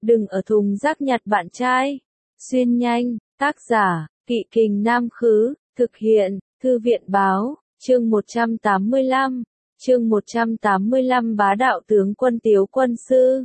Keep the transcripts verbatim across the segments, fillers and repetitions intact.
đừng ở thùng rác nhặt bạn trai. Xuyên nhanh, tác giả, Kỵ Kình Nam Khứ, thực hiện, Thư viện Báo, chương một trăm tám mươi lăm, chương một trăm tám mươi lăm Bá đạo tướng quân Tiếu quân sư.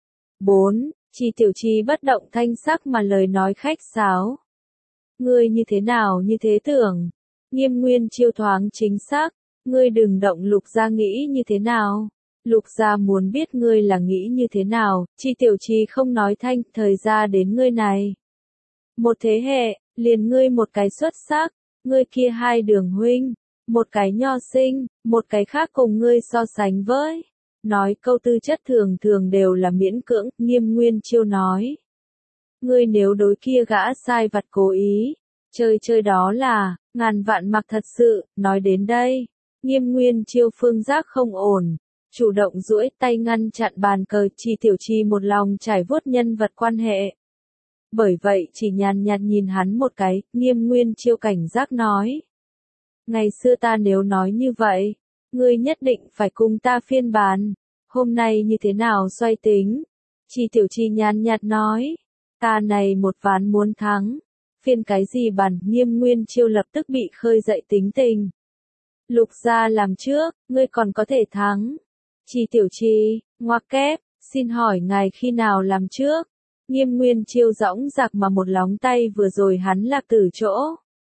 bốn. Chi Tiểu Chi bất động thanh sắc mà lời nói khách sáo. Ngươi như thế nào như thế tưởng? Nghiêm Nguyên Chiêu thoáng chính xác, ngươi đừng động Lục gia nghĩ như thế nào? Lục gia muốn biết ngươi là nghĩ như thế nào, Chi Tiểu Chi không nói thanh, thời gia đến ngươi này. Một thế hệ, liền ngươi một cái xuất sắc, ngươi kia hai đường huynh, một cái nho sinh, một cái khác cùng ngươi so sánh với. Nói câu tư chất thường thường đều là miễn cưỡng, Nghiêm Nguyên Chiêu nói. Ngươi nếu đối kia gã sai vặt cố ý, chơi chơi đó là, ngàn vạn mặc thật sự, nói đến đây. Nghiêm Nguyên Chiêu phương giác không ổn, chủ động duỗi tay ngăn chặn bàn cờ. Chi Tiểu Chi một lòng trải vuốt nhân vật quan hệ. Bởi vậy chỉ nhàn nhạt nhìn hắn một cái, Nghiêm Nguyên Chiêu cảnh giác nói. Ngày xưa ta nếu nói như vậy, ngươi nhất định phải cùng ta phiên bàn. Hôm nay như thế nào xoay tính? Chi Tiểu Chi nhàn nhạt nói. Ta này một ván muốn thắng. Phiên cái gì bàn? Nghiêm Nguyên Chiêu lập tức bị khơi dậy tính tình. Lục gia làm trước, ngươi còn có thể thắng. Chi Tiểu Chi, ngoặc kép, xin hỏi ngài khi nào làm trước? Nghiêm Nguyên Chiêu dõng dạc mà một lóng tay vừa rồi hắn lạc từ chỗ.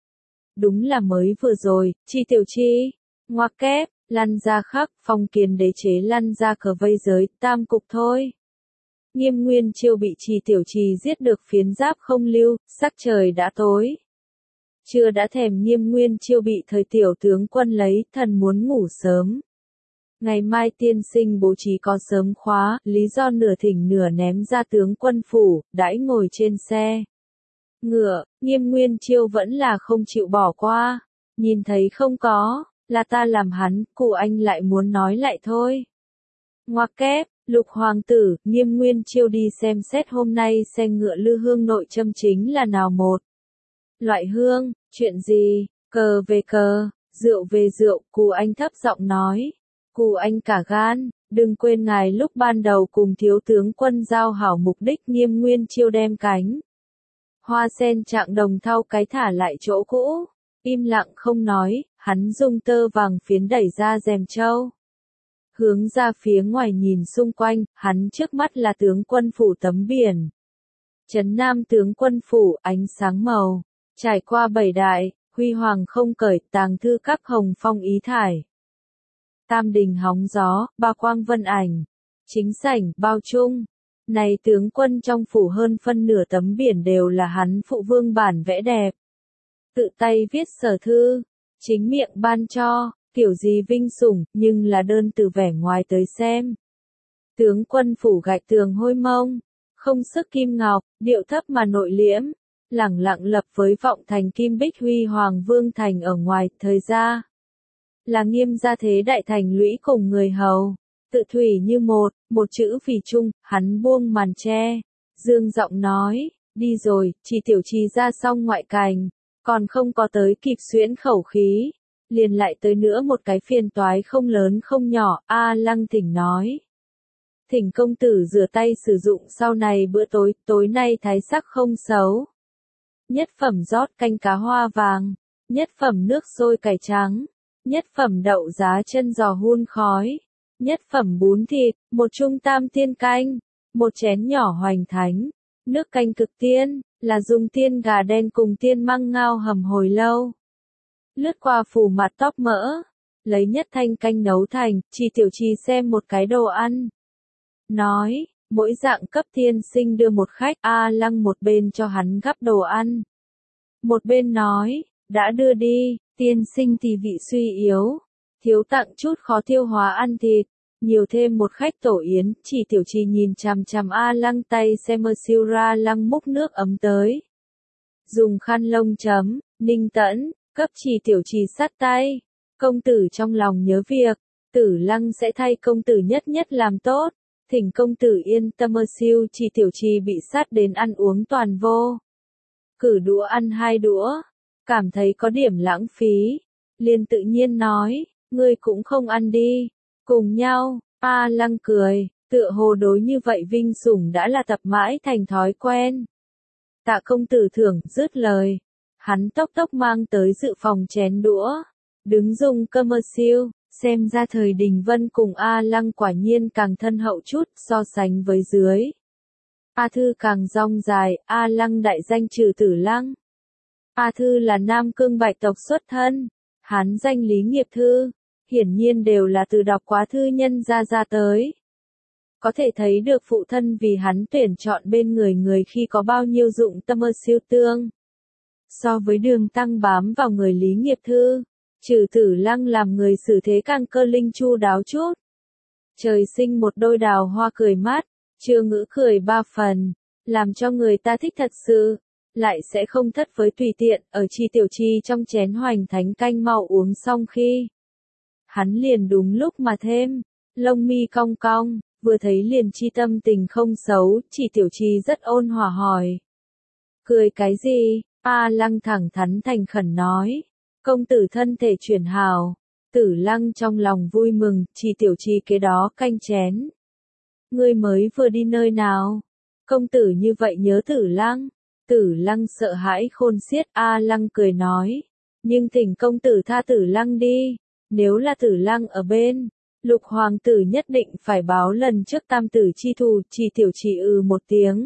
Đúng là mới vừa rồi, Chi Tiểu Chi, ngoặc kép, lăn ra khắc, phong kiến đế chế lăn ra cờ vây giới, tam cục thôi. Nghiêm Nguyên Chiêu bị Chi Tiểu Chi giết được phiến giáp không lưu, sắc trời đã tối. Chưa đã thèm Nghiêm Nguyên Chiêu bị thời tiểu tướng quân lấy, thần muốn ngủ sớm. Ngày mai tiên sinh bố trí có sớm khóa, lý do nửa thỉnh nửa ném ra tướng quân phủ, đãi ngồi trên xe. Ngựa, Nghiêm Nguyên Chiêu vẫn là không chịu bỏ qua. Nhìn thấy không có, là ta làm hắn, cụ anh lại muốn nói lại thôi. Ngoặc kép, Lục hoàng tử, Nghiêm Nguyên Chiêu đi xem xét hôm nay xe ngựa lư hương nội châm chính là nào một. Loại hương, chuyện gì, cờ về cờ, rượu về rượu, cụ anh thấp giọng nói. Cụ anh cả gan, đừng quên ngài lúc ban đầu cùng thiếu tướng quân giao hảo mục đích. Nghiêm Nguyên Chiêu đem cánh hoa sen trạng đồng thau cái thả lại chỗ cũ, im lặng không nói, hắn dùng tơ vàng phiến đẩy ra rèm trâu. Hướng ra phía ngoài nhìn xung quanh, hắn trước mắt là tướng quân phủ tấm biển. Trấn Nam tướng quân phủ, ánh sáng màu, trải qua bảy đại, huy hoàng không cởi, tàng thư các hồng phong ý thải. Tam đình hóng gió, ba quang vân ảnh, chính sảnh, bao chung. Này tướng quân trong phủ hơn phân nửa tấm biển đều là hắn phụ vương bản vẽ đẹp. Tự tay viết sở thư, chính miệng ban cho, kiểu gì vinh sủng, nhưng là đơn từ vẻ ngoài tới xem. Tướng quân phủ gạch tường hôi mông, không sức kim ngọc, điệu thấp mà nội liễm, lẳng lặng lập với vọng thành kim bích huy hoàng vương thành ở ngoài, thời gia. Là Nghiêm gia thế đại thành lũy cùng người hầu, tự thủy như một, một chữ phỉ chung, hắn buông màn che, dương giọng nói, đi rồi. Chi Tiểu Chi ra xong ngoại cành, còn không có tới kịp xuyễn khẩu khí, liền lại tới nữa một cái phiền toái không lớn không nhỏ. A Lăng Thỉnh nói, thỉnh công tử rửa tay sử dụng sau này bữa tối, tối nay thái sắc không xấu. Nhất phẩm rót canh cá hoa vàng, nhất phẩm nước sôi cải trắng, nhất phẩm đậu giá chân giò hun khói, nhất phẩm bún thịt, một chung tam tiên canh, một chén nhỏ hoành thánh, nước canh cực tiên, là dùng tiên gà đen cùng tiên măng ngao hầm hồi lâu. Lướt qua phủ mặt tóc mỡ, lấy nhất thanh canh nấu thành. Chi Tiểu Chi xem một cái đồ ăn. Nói, mỗi dạng cấp tiên sinh đưa một khách. A Lăng một bên cho hắn gắp đồ ăn, một bên nói, đã đưa đi, tiên sinh thì vị suy yếu, thiếu tặng chút khó tiêu hóa ăn thịt, nhiều thêm một khách tổ yến. Chi Tiểu Chi nhìn chằm chằm A Lăng tay xem mơ siêu ra lăng múc nước ấm tới. Dùng khăn lông chấm, ninh tẫn, cấp Chi Tiểu Chi sát tay. Công tử trong lòng nhớ việc, tử lăng sẽ thay công tử nhất nhất làm tốt. Thỉnh công tử yên tâm. Mơ siêu. Chi Tiểu Chi bị sát đến ăn uống toàn vô. Cử đũa ăn hai đũa, cảm thấy có điểm lãng phí, liền tự nhiên nói, ngươi cũng không ăn đi, cùng nhau. A Lăng cười, Tựa hồ đối như vậy vinh sủng đã là tập mãi thành thói quen. Tạ công tử thưởng, dứt lời. Hắn tốc tốc mang tới dự phòng chén đũa. Đứng dùng cơm siêu, xem ra thời Đình Vân cùng A Lăng quả nhiên càng thân hậu chút so sánh với dưới. A Thư càng rong dài, A Lăng đại danh Trừ Tử Lăng. A Thư là Nam Cương Bạch tộc xuất thân, hắn danh Lý Nghiệp Thư, hiển nhiên đều là từ đọc quá thư nhân ra ra tới. Có thể thấy được phụ thân vì hắn tuyển chọn bên người người khi có bao nhiêu dụng tâm ơ siêu tương. So với Đường Tăng bám vào người Lý Nghiệp Thư, Trừ Tử Lăng làm người xử thế càng cơ linh chu đáo chút. Trời sinh một đôi đào hoa cười mát, chưa ngữ cười ba phần, làm cho người ta thích thật sự, lại sẽ không thất với tùy tiện, ở Chi Tiểu Chi trong chén hoành thánh canh mau uống xong khi. Hắn liền đúng lúc mà thêm, lông mi cong cong, vừa thấy liền chi tâm tình không xấu, Chi Tiểu Chi rất ôn hòa hỏi. Cười cái gì? A Lăng thẳng thắn thành khẩn nói. Công tử thân thể chuyển hào. Tử Lăng trong lòng vui mừng, Chi Tiểu Chi kế đó canh chén. Ngươi mới vừa đi nơi nào? Công tử như vậy nhớ Tử Lăng. Tử Lăng sợ hãi khôn xiết, A Lăng cười nói. Nhưng thỉnh công tử tha Tử Lăng đi. Nếu là Tử Lăng ở bên, Lục hoàng tử nhất định phải báo lần trước tam tử chi thù. Chi Tiểu Chi ừ một tiếng.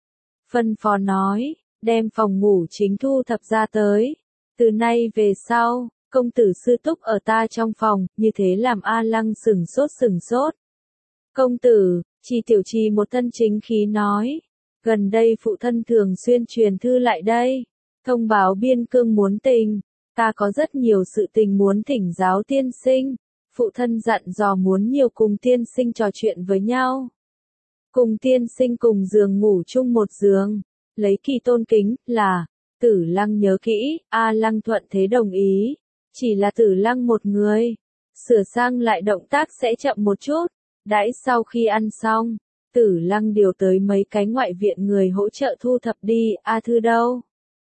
Phân phó nói, đem phòng ngủ chính thu thập ra tới. Từ nay về sau, công tử sư túc ở ta trong phòng, như thế làm A Lăng sừng sốt sừng sốt. Công tử, Chi Tiểu Chi một thân chính khí nói. Gần đây phụ thân thường xuyên truyền thư lại đây. Thông báo biên cương muốn tình. Ta có rất nhiều sự tình muốn thỉnh giáo tiên sinh. Phụ thân dặn dò muốn nhiều cùng tiên sinh trò chuyện với nhau. Cùng tiên sinh cùng giường ngủ chung một giường. Lấy kỳ tôn kính, là, Tử Lăng nhớ kỹ, A Lăng thuận thế đồng ý. Chỉ là Tử Lăng một người. Sửa sang lại động tác sẽ chậm một chút. Đãi sau khi ăn xong, Tử Lăng điều tới mấy cái ngoại viện người hỗ trợ thu thập đi. A Thư đâu?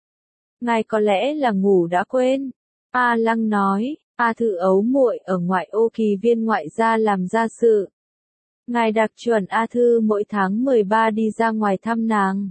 Ngài có lẽ là ngủ đã quên. A Lăng nói, A Thư ấu muội ở ngoại ô kỳ viên ngoại gia làm gia sự. Ngài đặc chuẩn A Thư mỗi tháng mười ba đi ra ngoài thăm nàng.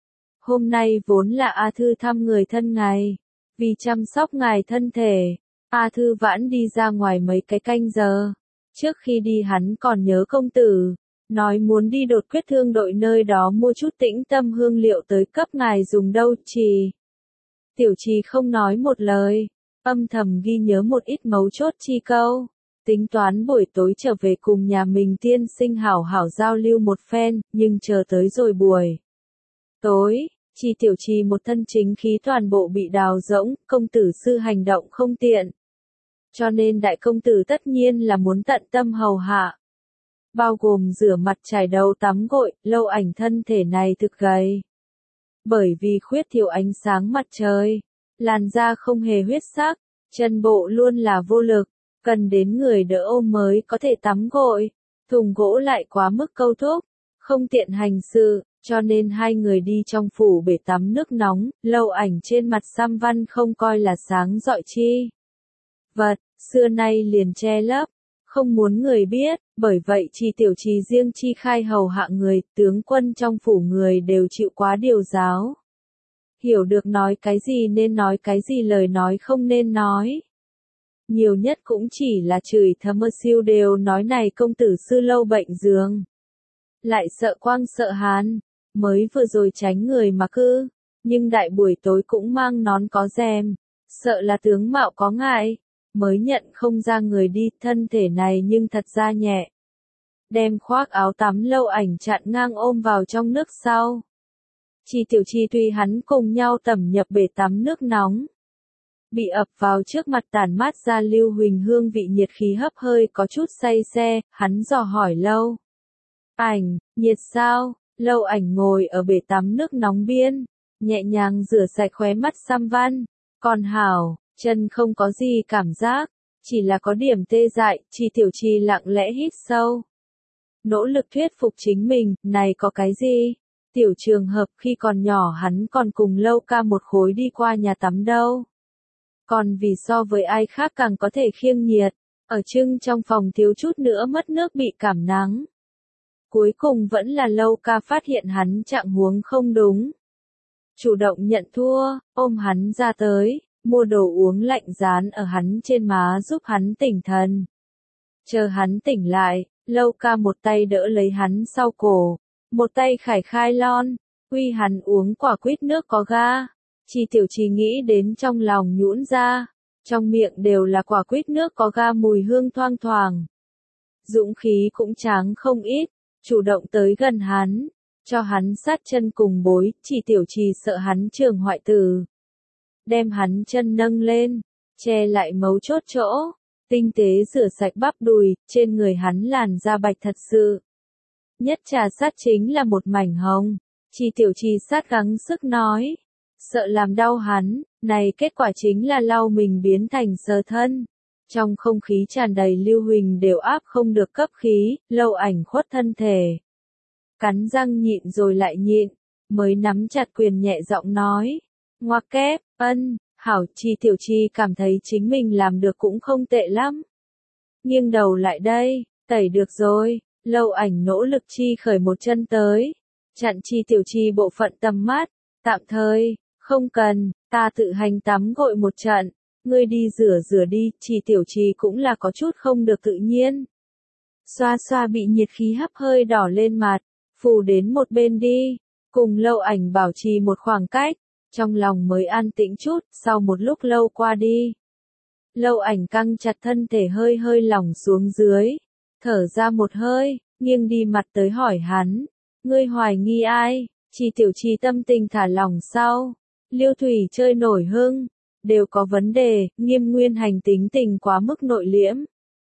Hôm nay vốn là A Thư thăm người thân ngài. Vì chăm sóc ngài thân thể, A Thư vãn đi ra ngoài mấy cái canh giờ. Trước khi đi hắn còn nhớ công tử. Nói muốn đi đột quyết thương đội nơi đó mua chút tĩnh tâm hương liệu tới cấp ngài dùng đâu. Chỉ Tiểu Chi không nói một lời, âm thầm ghi nhớ một ít mấu chốt chi câu. Tính toán buổi tối trở về cùng nhà mình tiên sinh hảo hảo giao lưu một phen, nhưng chờ tới rồi buổi tối, Chi Tiểu Chi một thân chính khí toàn bộ bị đào rỗng, công tử sư hành động không tiện. Cho nên đại công tử tất nhiên là muốn tận tâm hầu hạ. Bao gồm rửa mặt chải đầu tắm gội, Lâu Ảnh thân thể này thực gầy. Bởi vì khuyết thiếu ánh sáng mặt trời, làn da không hề huyết sắc, chân bộ luôn là vô lực, cần đến người đỡ ôm mới có thể tắm gội. Thùng gỗ lại quá mức câu thúc, không tiện hành sự, cho nên hai người đi trong phủ bể tắm nước nóng, Lâu Ảnh trên mặt xăm văn không coi là sáng rọi chi. Vật, xưa nay liền che lấp, không muốn người biết, bởi vậy Chi Tiểu Chi riêng chi khai hầu hạ người, tướng quân trong phủ người đều chịu quá điều giáo. Hiểu được nói cái gì nên nói cái gì, lời nói không nên nói. Nhiều nhất cũng chỉ là chửi thầm ơ siêu đều nói này công tử sư lâu bệnh giường. Lại sợ quang sợ hán, mới vừa rồi tránh người mà cư, nhưng đại buổi tối cũng mang nón có rèm, sợ là tướng mạo có ngại, mới nhận không ra người đi, thân thể này nhưng thật ra nhẹ. Đem khoác áo tắm Lâu Ảnh chặn ngang ôm vào trong nước sau. Chi Tiểu Chi tùy hắn cùng nhau tẩm nhập bể tắm nước nóng. Bị ập vào trước mặt tản mát ra lưu huỳnh hương vị nhiệt khí hấp hơi có chút say xe, hắn dò hỏi Lâu Ảnh, nhiệt sao? Lâu Ảnh ngồi ở bể tắm nước nóng biên, nhẹ nhàng rửa sạch khóe mắt xăm văn. Còn hảo, chân không có gì cảm giác, chỉ là có điểm tê dại. Chi Tiểu Chi lặng lẽ hít sâu. Nỗ lực thuyết phục chính mình, này có cái gì? Tiểu trường hợp khi còn nhỏ hắn còn cùng Lâu ca một khối đi qua nhà tắm đâu. Còn vì so với ai khác càng có thể khiêng nhiệt, ở trưng trong phòng thiếu chút nữa mất nước bị cảm nắng. Cuối cùng vẫn là Lâu Ca phát hiện hắn trạng huống không đúng. Chủ động nhận thua, ôm hắn ra tới, mua đồ uống lạnh dán ở hắn trên má giúp hắn tỉnh thần. Chờ hắn tỉnh lại, Lâu Ca một tay đỡ lấy hắn sau cổ, một tay khải khai lon, uy hắn uống quả quýt nước có ga. Chi Tiểu Trì nghĩ đến trong lòng nhũn ra, trong miệng đều là quả quýt nước có ga mùi hương thoang thoảng. Dũng khí cũng tráng không ít, chủ động tới gần hắn, cho hắn sát chân cùng bối. Chi Tiểu Trì sợ hắn trường hoại tử, đem hắn chân nâng lên, che lại mấu chốt chỗ, tinh tế rửa sạch bắp đùi, trên người hắn làn da bạch thật sự. Nhất trà sát chính là một mảnh hồng. Chi Tiểu Trì sát gắng sức nói, sợ làm đau hắn, này kết quả chính là lau mình biến thành sờ thân. Trong không khí tràn đầy Lưu Huỳnh đều áp không được cấp khí, Lâu Ảnh khuất thân thể. Cắn răng nhịn rồi lại nhịn, mới nắm chặt quyền nhẹ giọng nói, ngoặc kép, ân, hảo. Chi Tiểu Trì cảm thấy chính mình làm được cũng không tệ lắm. Nghiêng đầu lại đây, tẩy được rồi. Lâu Ảnh nỗ lực chi khởi một chân tới, chặn Chi Tiểu Trì bộ phận tầm mắt, tạm thời, không cần, ta tự hành tắm gội một trận, ngươi đi rửa rửa đi. Chi Tiểu Trì cũng là có chút không được tự nhiên. Xoa xoa bị nhiệt khí hấp hơi đỏ lên mặt, phù đến một bên đi, cùng Lâu Ảnh bảo trì một khoảng cách, trong lòng mới an tĩnh chút. Sau một lúc lâu qua đi, Lâu Ảnh căng chặt thân thể hơi hơi lỏng xuống dưới, thở ra một hơi, nghiêng đi mặt tới hỏi hắn, ngươi hoài nghi ai? Chi Tiểu Trì tâm tình thả lỏng sau, Lưu Thủy chơi nổi hưng, đều có vấn đề. Nghiêm Nguyên Hành tính tình quá mức nội liễm,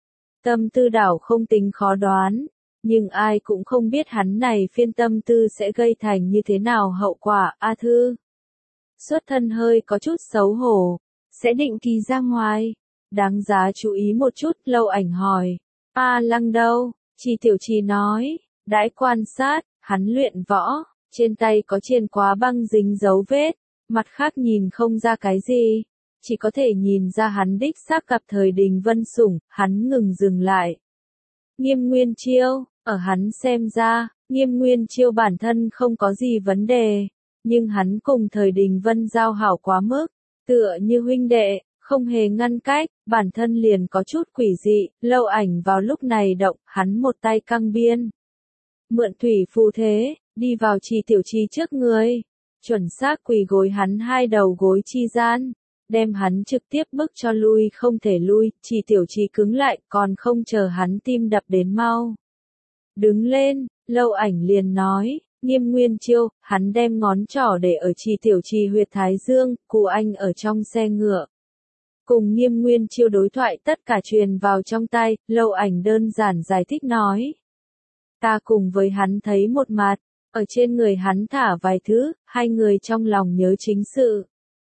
tâm tư đảo không tính khó đoán, nhưng ai cũng không biết hắn này phiên tâm tư sẽ gây thành như thế nào hậu quả. A Thư xuất thân hơi có chút xấu hổ, sẽ định kỳ ra ngoài, đáng giá chú ý một chút. Lâu Ảnh hỏi, A Lăng đâu? Chi Tiểu Trì nói, đãi quan sát, hắn luyện võ, trên tay có chiền quá băng dính dấu vết, mặt khác nhìn không ra cái gì, chỉ có thể nhìn ra hắn đích xác gặp thời Đình Vân sủng. Hắn ngừng dừng lại. Nghiêm Nguyên Chiêu, ở hắn xem ra, Nghiêm Nguyên Chiêu bản thân không có gì vấn đề, nhưng hắn cùng thời Đình Vân giao hảo quá mức, tựa như huynh đệ, không hề ngăn cách, bản thân liền có chút quỷ dị. Lâu Ảnh vào lúc này động, hắn một tay căng biên, mượn thủy phù thế, đi vào Chi Tiểu Trì trước người, chuẩn xác quỳ gối hắn hai đầu gối chi gian, đem hắn trực tiếp bức cho lui không thể lui. Chi Tiểu Trì cứng lại, còn không chờ hắn tim đập đến mau đứng lên, Lâu Ảnh liền nói, Nghiêm Nguyên Chiêu. Hắn đem ngón trỏ để ở Chi Tiểu Trì huyệt thái dương. Cụ anh ở trong xe ngựa, cùng Nghiêm Nguyên Chiêu đối thoại tất cả truyền vào trong tai. Lâu Ảnh đơn giản giải thích nói, ta cùng với hắn thấy một mặt, ở trên người hắn thả vài thứ, hai người trong lòng nhớ chính sự.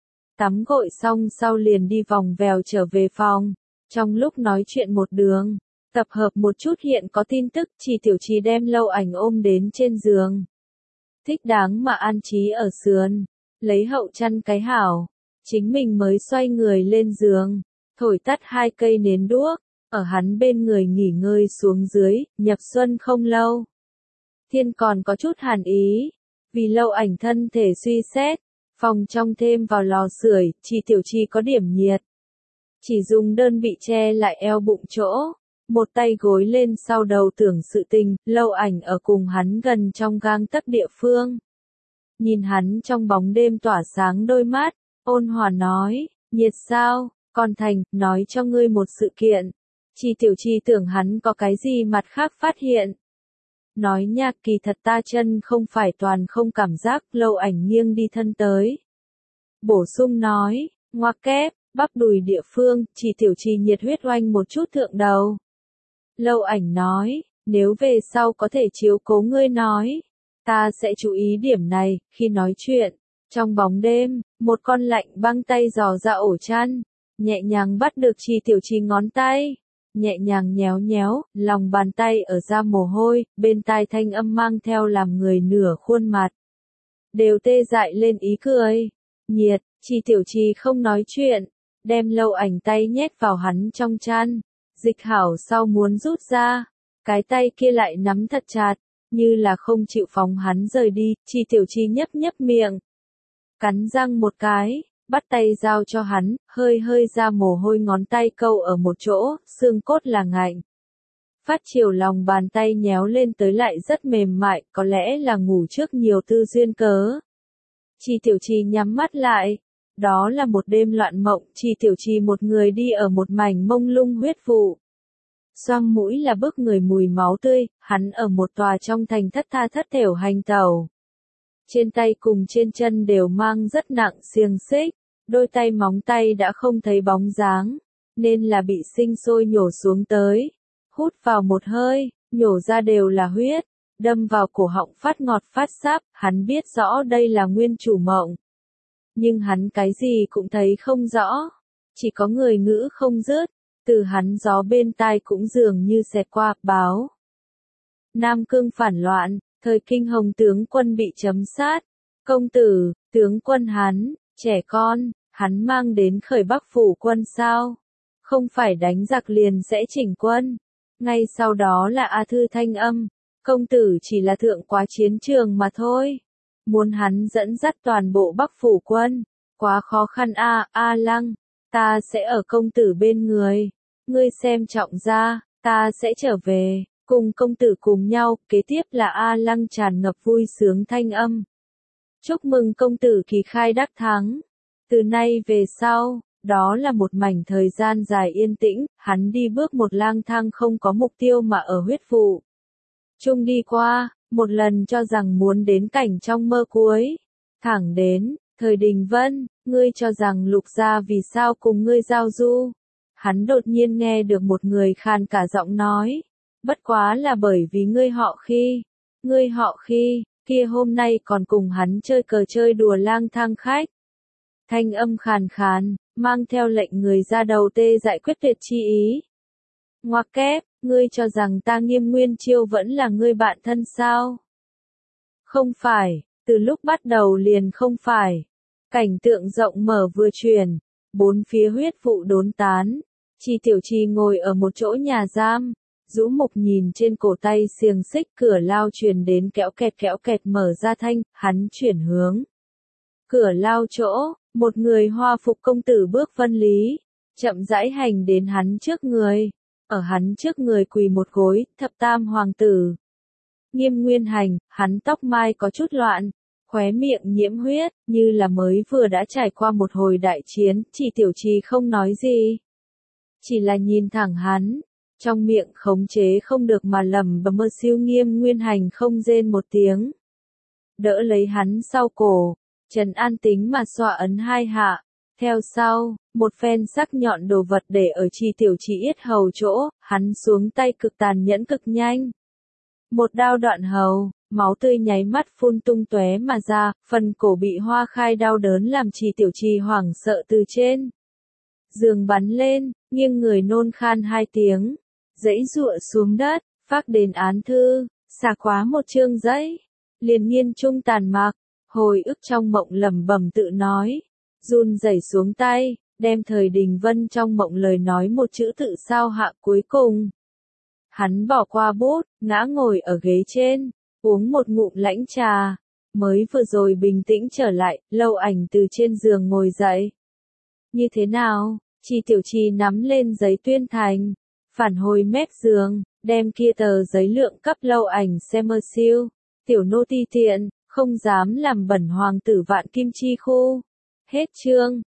Tắm gội xong sau liền đi vòng vèo trở về phòng, trong lúc nói chuyện một đường, tập hợp một chút hiện có tin tức. Chi Tiểu Trì đem Lâu Ảnh ôm đến trên giường, thích đáng mà an trí ở sườn, lấy hậu chăn cái hảo, chính mình mới xoay người lên giường, thổi tắt hai cây nến đuốc, ở hắn bên người nghỉ ngơi xuống dưới. Nhập xuân không lâu, thiên còn có chút hàn ý, vì Lâu Ảnh thân thể suy xét, phòng trong thêm vào lò sưởi. Chi Tiểu Trì có điểm nhiệt, chỉ dùng đơn bị che lại eo bụng chỗ, một tay gối lên sau đầu tưởng sự tình. Lâu Ảnh ở cùng hắn gần trong gang tấc địa phương, nhìn hắn trong bóng đêm tỏa sáng đôi mắt, ôn hòa nói, nhiệt sao? Còn thành, nói cho ngươi một sự kiện. Chi Tiểu Trì tưởng hắn có cái gì mặt khác phát hiện. Nói nha, kỳ thật ta chân không phải toàn không cảm giác. Lâu Ảnh nghiêng đi thân tới, bổ sung nói, ngoặc kép, bắp đùi địa phương. Chi Tiểu Trì nhiệt huyết oanh một chút thượng đầu. Lâu Ảnh nói, nếu về sau có thể chiếu cố ngươi nói, ta sẽ chú ý điểm này. Khi nói chuyện, trong bóng đêm, một con lạnh băng tay dò ra ổ chăn, nhẹ nhàng bắt được Chi Tiểu Trì ngón tay, nhẹ nhàng nhéo nhéo, lòng bàn tay ở ra mồ hôi, bên tai thanh âm mang theo làm người nửa khuôn mặt đều tê dại lên ý cười. Nhiệt. Chi Tiểu Trì không nói chuyện, đem Lâu Ảnh tay nhét vào hắn trong chăn, dịch hảo sau muốn rút ra, cái tay kia lại nắm thật chặt, như là không chịu phóng hắn rời đi, Chi Tiểu Chi nhấp nhấp miệng. Cắn răng một cái, bắt tay giao cho hắn, hơi hơi ra mồ hôi ngón tay câu ở một chỗ, xương cốt là ngạnh. Phát chiều lòng bàn tay nhéo lên tới lại rất mềm mại, có lẽ là ngủ trước nhiều tư duyên cớ. Chi Tiểu Chi nhắm mắt lại. Đó là một đêm loạn mộng, Chi Tiểu Chi một người đi ở một mảnh mông lung huyết vụ. Xoang mũi là bức người mùi máu tươi, hắn ở một tòa trong thành thất tha thất thểu hành tẩu. Trên tay cùng trên chân đều mang rất nặng xiềng xích, đôi tay móng tay đã không thấy bóng dáng, nên là bị sinh sôi nhổ xuống tới. Hút vào một hơi, nhổ ra đều là huyết, đâm vào cổ họng phát ngọt phát sáp, hắn biết rõ đây là nguyên chủ mộng. Nhưng hắn cái gì cũng thấy không rõ, chỉ có người ngữ không dứt, từ hắn gió bên tai cũng dường như xẹt qua, báo. Nam Cương phản loạn, thời Kinh Hồng tướng quân bị chấm sát, công tử, tướng quân hắn, trẻ con, hắn mang đến khởi Bắc phủ quân sao? Không phải đánh giặc liền sẽ chỉnh quân. Ngay sau đó là A Thư thanh âm, công tử chỉ là thượng quá chiến trường mà thôi. Muốn hắn dẫn dắt toàn bộ Bắc phủ quân, quá khó khăn a, A Lăng, ta sẽ ở công tử bên người, ngươi xem trọng ra, ta sẽ trở về, cùng công tử cùng nhau, kế tiếp là A Lăng tràn ngập vui sướng thanh âm. Chúc mừng công tử kỳ khai đắc thắng, từ nay về sau, đó là một mảnh thời gian dài yên tĩnh, hắn đi bước một lang thang không có mục tiêu mà ở huyết vụ. Trung đi qua, một lần cho rằng muốn đến cảnh trong mơ cuối. Thẳng đến, thời Đình Vân, ngươi cho rằng Lục gia vì sao cùng ngươi giao du. Hắn đột nhiên nghe được một người khàn cả giọng nói. Bất quá là bởi vì ngươi họ Khi. Ngươi họ Khi, kia hôm nay còn cùng hắn chơi cờ chơi đùa lang thang khách. Thanh âm khàn khàn, mang theo lệnh người ra đầu tê dại quyết tuyệt chi ý. Ngoặc kép, ngươi cho rằng ta Nghiêm Nguyên Chiêu vẫn là ngươi bạn thân sao? Không phải, từ lúc bắt đầu liền không phải. Cảnh tượng rộng mở vừa truyền, bốn phía huyết vụ đốn tán. Chi Tiểu Chi ngồi ở một chỗ nhà giam, rũ mục nhìn trên cổ tay xiềng xích cửa lao truyền đến kéo kẹt kéo kẹt mở ra thanh, hắn chuyển hướng. Cửa lao chỗ, một người hoa phục công tử bước phân lý, chậm rãi hành đến hắn trước người. Ở hắn trước người quỳ một gối, thập tam hoàng tử. Nghiêm Nguyên Hành, hắn tóc mai có chút loạn, khóe miệng nhiễm huyết, như là mới vừa đã trải qua một hồi đại chiến, Chi Tiểu Chi không nói gì. Chỉ là nhìn thẳng hắn, trong miệng khống chế không được mà lẩm bẩm mơ siêu. Nghiêm Nguyên Hành không rên một tiếng. Đỡ lấy hắn sau cổ, trấn an tính mà xoa ấn hai hạ. Theo sau, một phen sắc nhọn đồ vật để ở Chi Tiểu Chi yết hầu chỗ, hắn xuống tay cực tàn nhẫn cực nhanh. Một đao đoạn hầu, máu tươi nháy mắt phun tung tóe mà ra, phần cổ bị hoa khai đau đớn làm Chi Tiểu Chi hoảng sợ từ trên giường bắn lên, nghiêng người nôn khan hai tiếng, giãy giụa xuống đất, phác đến án thư, xả khóa một chương giấy, liền nghiên trung tàn mạc, hồi ức trong mộng lẩm bẩm tự nói. Run rẩy xuống tay, đem thời Đình Vân trong mộng lời nói một chữ tự sao hạ cuối cùng. Hắn bỏ qua bút, ngã ngồi ở ghế trên, uống một ngụm lãnh trà, mới vừa rồi bình tĩnh trở lại, Lâu Ảnh từ trên giường ngồi dậy. Như thế nào? Chi Tiểu Chi nắm lên giấy tuyên thành, phản hồi mép giường, đem kia tờ giấy lượng cấp Lâu Ảnh xem mơ siêu. Tiểu nô ti tiện, không dám làm bẩn hoàng tử Vạn Kim Chi khu. Hết chương.